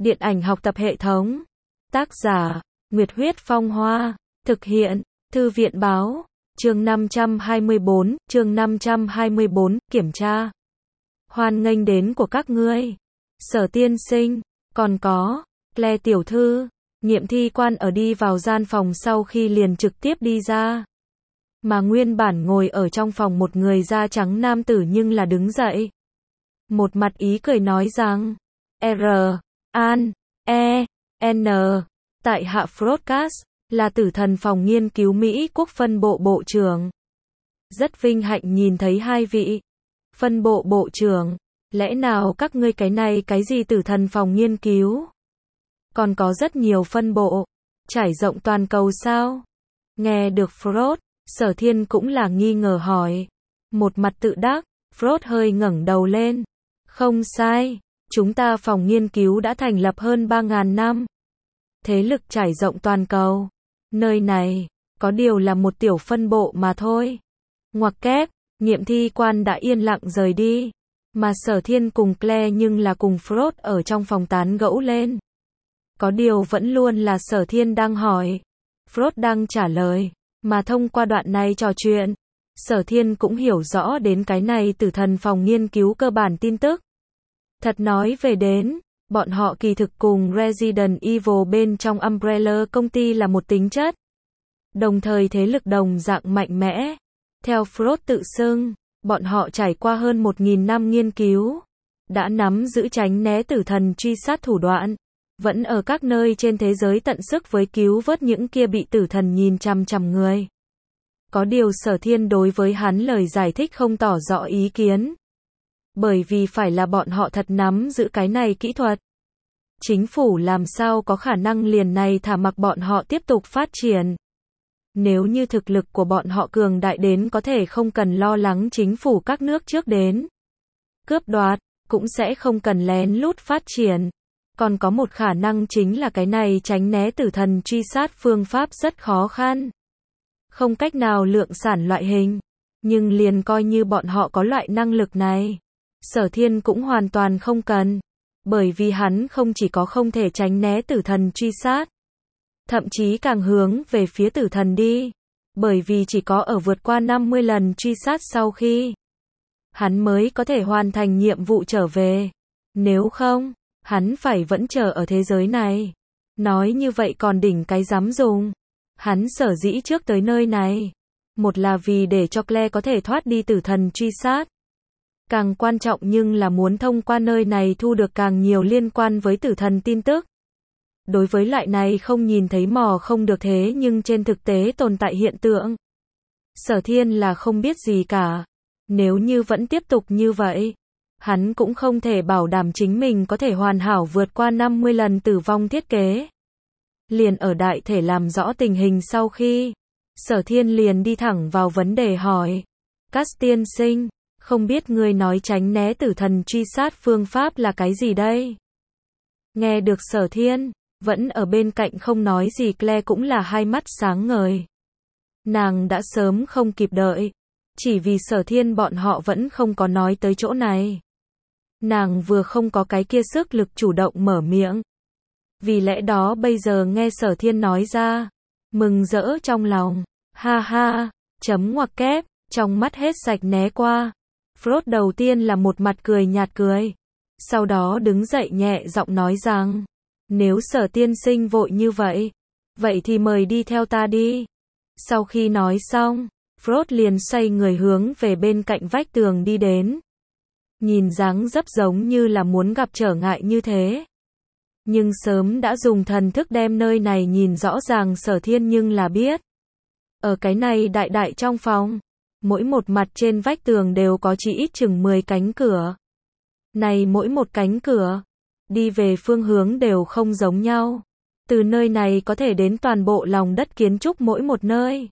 Điện ảnh học tập hệ thống. Tác giả, Nguyệt Huyết Phong Hoa. Thực hiện, Thư viện Báo. Chương 524, chương 524, kiểm tra. Hoan nghênh đến của các ngươi. Sở tiên sinh, còn có, Claire tiểu thư. Nghiệm thi quan ở đi vào gian phòng sau khi liền trực tiếp đi ra. Mà nguyên bản ngồi ở trong phòng một người da trắng nam tử nhưng là đứng dậy. Một mặt ý cười nói rằng, R, An, E, N, tại hạ Broadcast, là tử thần phòng nghiên cứu Mỹ quốc phân bộ bộ trưởng. Rất vinh hạnh nhìn thấy hai vị. Phân bộ bộ trưởng, lẽ nào các ngươi cái này cái gì tử thần phòng nghiên cứu? Còn có rất nhiều phân bộ, trải rộng toàn cầu sao? Nghe được Frost, Sở Thiên cũng là nghi ngờ hỏi. Một mặt tự đắc, Frost hơi ngẩng đầu lên. Không sai, chúng ta phòng nghiên cứu đã thành lập hơn 3.000 năm. Thế lực trải rộng toàn cầu. Nơi này, có điều là một tiểu phân bộ mà thôi. Ngoặc kép, nghiệm thi quan đã yên lặng rời đi. Mà Sở Thiên cùng Claire nhưng là cùng Frost ở trong phòng tán gẫu lên. Có điều vẫn luôn là Sở Thiên đang hỏi. Frost đang trả lời. Mà thông qua đoạn này trò chuyện, Sở Thiên cũng hiểu rõ đến cái này tử thần phòng nghiên cứu cơ bản tin tức. Thật nói về đến, bọn họ kỳ thực cùng Resident Evil bên trong Umbrella công ty là một tính chất. Đồng thời thế lực đồng dạng mạnh mẽ. Theo Frost tự xưng, bọn họ trải qua hơn 1.000 năm nghiên cứu, đã nắm giữ tránh né tử thần truy sát thủ đoạn, vẫn ở các nơi trên thế giới tận sức với cứu vớt những kia bị tử thần nhìn chằm chằm người. Có điều Sở Thiên đối với hắn lời giải thích không tỏ rõ ý kiến. Bởi vì phải là bọn họ thật nắm giữ cái này kỹ thuật. Chính phủ làm sao có khả năng liền này thả mặc bọn họ tiếp tục phát triển. Nếu như thực lực của bọn họ cường đại đến có thể không cần lo lắng chính phủ các nước trước đến cướp đoạt, cũng sẽ không cần lén lút phát triển. Còn có một khả năng chính là cái này tránh né tử thần truy sát phương pháp rất khó khăn. Không cách nào lượng sản loại hình. Nhưng liền coi như bọn họ có loại năng lực này, Sở Thiên cũng hoàn toàn không cần. Bởi vì hắn không chỉ có không thể tránh né tử thần truy sát, thậm chí càng hướng về phía tử thần đi. Bởi vì chỉ có ở vượt qua 50 lần truy sát sau khi hắn mới có thể hoàn thành nhiệm vụ trở về. Nếu không, hắn phải vẫn chờ ở thế giới này. Nói như vậy còn đỉnh cái dám dùng. Hắn sở dĩ trước tới nơi này, một là vì để cho Claire có thể thoát đi tử thần truy sát. Càng quan trọng nhưng là muốn thông qua nơi này thu được càng nhiều liên quan với tử thần tin tức. Đối với loại này không nhìn thấy mò không được thế nhưng trên thực tế tồn tại hiện tượng, Sở Thiên là không biết gì cả. Nếu như vẫn tiếp tục như vậy, hắn cũng không thể bảo đảm chính mình có thể hoàn hảo vượt qua 50 lần tử vong thiết kế. Liền ở đại thể làm rõ tình hình sau khi, Sở Thiên liền đi thẳng vào vấn đề hỏi. Cát tiên sinh, không biết ngươi nói tránh né tử thần truy sát phương pháp là cái gì đây? Nghe được Sở Thiên, vẫn ở bên cạnh không nói gì Claire cũng là hai mắt sáng ngời. Nàng đã sớm không kịp đợi, chỉ vì Sở Thiên bọn họ vẫn không có nói tới chỗ này. Nàng vừa không có cái kia sức lực chủ động mở miệng. Vì lẽ đó bây giờ nghe Sở Thiên nói ra, mừng rỡ trong lòng. Ha ha, chấm ngoặc kép, trong mắt hết sạch né qua. Frost đầu tiên là một mặt cười nhạt cười. Sau đó đứng dậy nhẹ giọng nói rằng, nếu Sở tiên sinh vội như vậy, vậy thì mời đi theo ta đi. Sau khi nói xong, Frost liền xoay người hướng về bên cạnh vách tường đi đến. Nhìn dáng dấp giống như là muốn gặp trở ngại như thế. Nhưng sớm đã dùng thần thức đem nơi này nhìn rõ ràng Sở Thiên nhưng là biết. Ở cái này đại đại trong phòng, mỗi một mặt trên vách tường đều có chỉ ít chừng 10 cánh cửa. Này mỗi một cánh cửa, đi về phương hướng đều không giống nhau. Từ nơi này có thể đến toàn bộ lòng đất kiến trúc mỗi một nơi.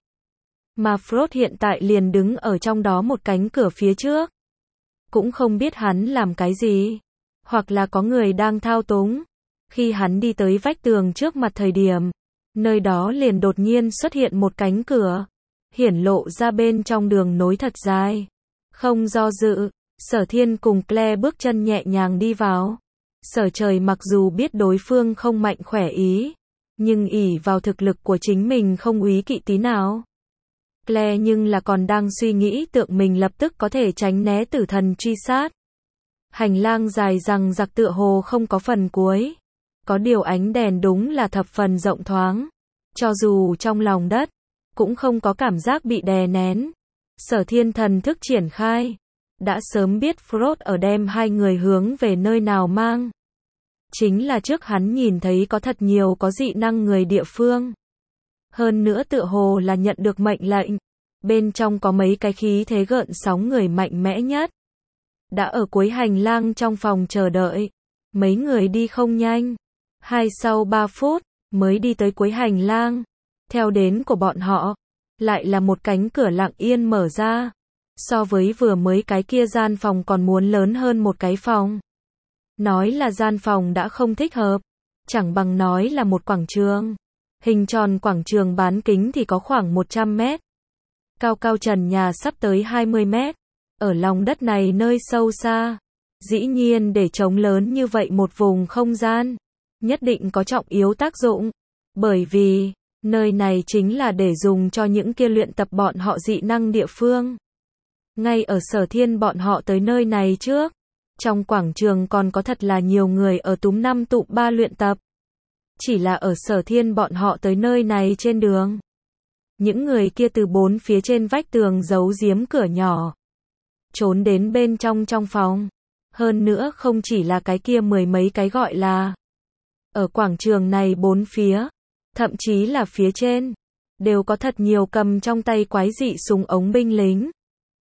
Mà Frost hiện tại liền đứng ở trong đó một cánh cửa phía trước. Cũng không biết hắn làm cái gì. Hoặc là có người đang thao túng. Khi hắn đi tới vách tường trước mặt thời điểm, nơi đó liền đột nhiên xuất hiện một cánh cửa, hiển lộ ra bên trong đường nối thật dài. Không do dự, Sở Thiên cùng Claire bước chân nhẹ nhàng đi vào. Sở Trời mặc dù biết đối phương không mạnh khỏe ý, nhưng ỷ vào thực lực của chính mình không úy kỵ tí nào. Claire nhưng là còn đang suy nghĩ tượng mình lập tức có thể tránh né tử thần truy sát. Hành lang dài rằng giặc tựa hồ không có phần cuối. Có điều ánh đèn đúng là thập phần rộng thoáng. Cho dù trong lòng đất, cũng không có cảm giác bị đè nén. Sở Thiên thần thức triển khai. Đã sớm biết Frost ở đem hai người hướng về nơi nào mang. Chính là trước hắn nhìn thấy có thật nhiều có dị năng người địa phương. Hơn nữa tựa hồ là nhận được mệnh lệnh. Bên trong có mấy cái khí thế gợn sóng người mạnh mẽ nhất. Đã ở cuối hành lang trong phòng chờ đợi. Mấy người đi không nhanh. Sau 3 phút, mới đi tới cuối hành lang. Theo đến của bọn họ, lại là một cánh cửa lặng yên mở ra. So với vừa mới cái kia gian phòng còn muốn lớn hơn một cái phòng. Nói là gian phòng đã không thích hợp. Chẳng bằng nói là một quảng trường. Hình tròn quảng trường bán kính thì có khoảng 100 mét. Cao cao trần nhà sắp tới 20 mét. Ở lòng đất này nơi sâu xa. Dĩ nhiên để trống lớn như vậy một vùng không gian. Nhất định có trọng yếu tác dụng. Bởi vì, nơi này chính là để dùng cho những kia luyện tập bọn họ dị năng địa phương. Ngay ở Sở Thiên bọn họ tới nơi này trước. Trong quảng trường còn có thật là nhiều người ở túm 5 tụm 3 luyện tập. Chỉ là ở Sở Thiên bọn họ tới nơi này trên đường. Những người kia từ 4 phía trên vách tường giấu giếm cửa nhỏ. Trốn đến bên trong phòng. Hơn nữa không chỉ là cái kia mười mấy cái gọi là. Ở quảng trường này 4 phía. Thậm chí là phía trên. Đều có thật nhiều cầm trong tay quái dị súng ống binh lính.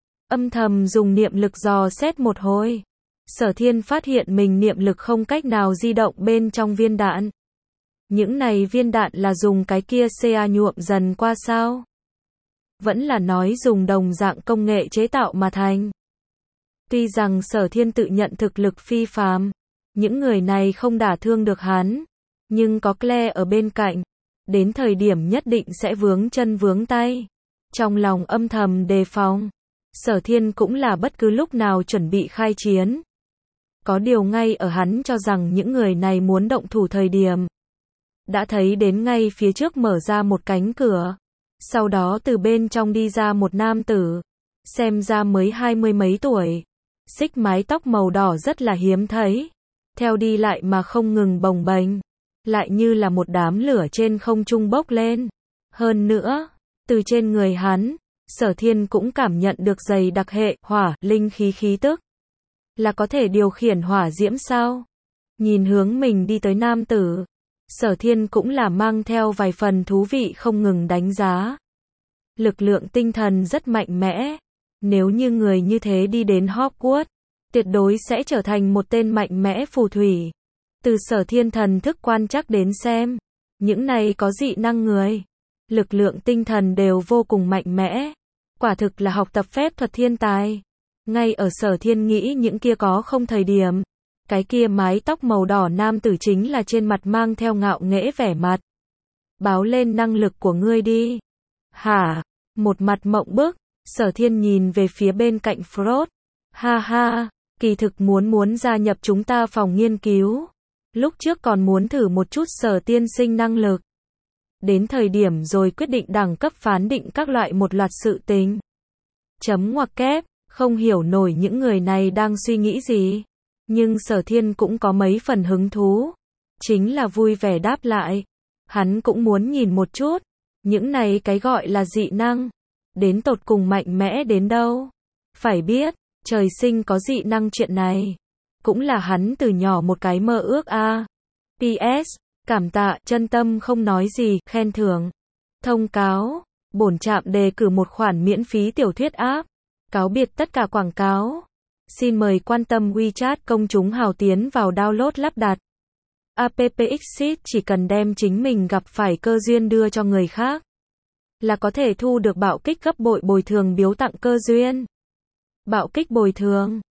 Âm thầm dùng niệm lực dò xét một hồi. Sở Thiên phát hiện mình niệm lực không cách nào di động bên trong viên đạn. Những này viên đạn là dùng cái kia CA nhuộm dần qua sao? Vẫn là nói dùng đồng dạng công nghệ chế tạo mà thành. Tuy rằng Sở Thiên tự nhận thực lực phi phàm, những người này không đả thương được hắn, nhưng có Claire ở bên cạnh, đến thời điểm nhất định sẽ vướng chân vướng tay. Trong lòng âm thầm đề phòng, Sở Thiên cũng là bất cứ lúc nào chuẩn bị khai chiến. Có điều ngay ở hắn cho rằng những người này muốn động thủ thời điểm, đã thấy đến ngay phía trước mở ra một cánh cửa. Sau đó từ bên trong đi ra một nam tử, xem ra mới 20 mấy tuổi, xích mái tóc màu đỏ rất là hiếm thấy, theo đi lại mà không ngừng bồng bềnh, lại như là một đám lửa trên không trung bốc lên. Hơn nữa, từ trên người hắn, Sở Thiên cũng cảm nhận được dày đặc hệ hỏa linh khí tức. Là có thể điều khiển hỏa diễm sao? Nhìn hướng mình đi tới nam tử, Sở Thiên cũng là mang theo vài phần thú vị không ngừng đánh giá. Lực lượng tinh thần rất mạnh mẽ. Nếu như người như thế đi đến Hogwarts, tuyệt đối sẽ trở thành một tên mạnh mẽ phù thủy. Từ Sở Thiên thần thức quan trắc đến xem, những này có dị năng người, lực lượng tinh thần đều vô cùng mạnh mẽ. Quả thực là học tập phép thuật thiên tài. Ngay ở Sở Thiên nghĩ những kia có không thời điểm, cái kia mái tóc màu đỏ nam tử chính là trên mặt mang theo ngạo nghễ vẻ mặt. Báo lên năng lực của ngươi đi. Hả? Một mặt mộng bức, Sở Thiên nhìn về phía bên cạnh Frost. Ha ha, kỳ thực muốn gia nhập chúng ta phòng nghiên cứu. Lúc trước còn muốn thử một chút Sở tiên sinh năng lực. Đến thời điểm rồi quyết định đẳng cấp phán định các loại một loạt sự tình. Chấm ngoặc kép, không hiểu nổi những người này đang suy nghĩ gì. Nhưng Sở Thiên cũng có mấy phần hứng thú. Chính là vui vẻ đáp lại. Hắn cũng muốn nhìn một chút. Những này cái gọi là dị năng. Đến tột cùng mạnh mẽ đến đâu. Phải biết, trời sinh có dị năng chuyện này. Cũng là hắn từ nhỏ một cái mơ ước a. PS, cảm tạ, chân tâm không nói gì, khen thưởng. Thông cáo, bổn trạm đề cử một khoản miễn phí tiểu thuyết app. Cáo biệt tất cả quảng cáo. Xin mời quan tâm WeChat công chúng hào tiến vào download lắp đặt. AppXit chỉ cần đem chính mình gặp phải cơ duyên đưa cho người khác, là có thể thu được bạo kích gấp bội bồi thường biếu tặng cơ duyên. Bạo kích bồi thường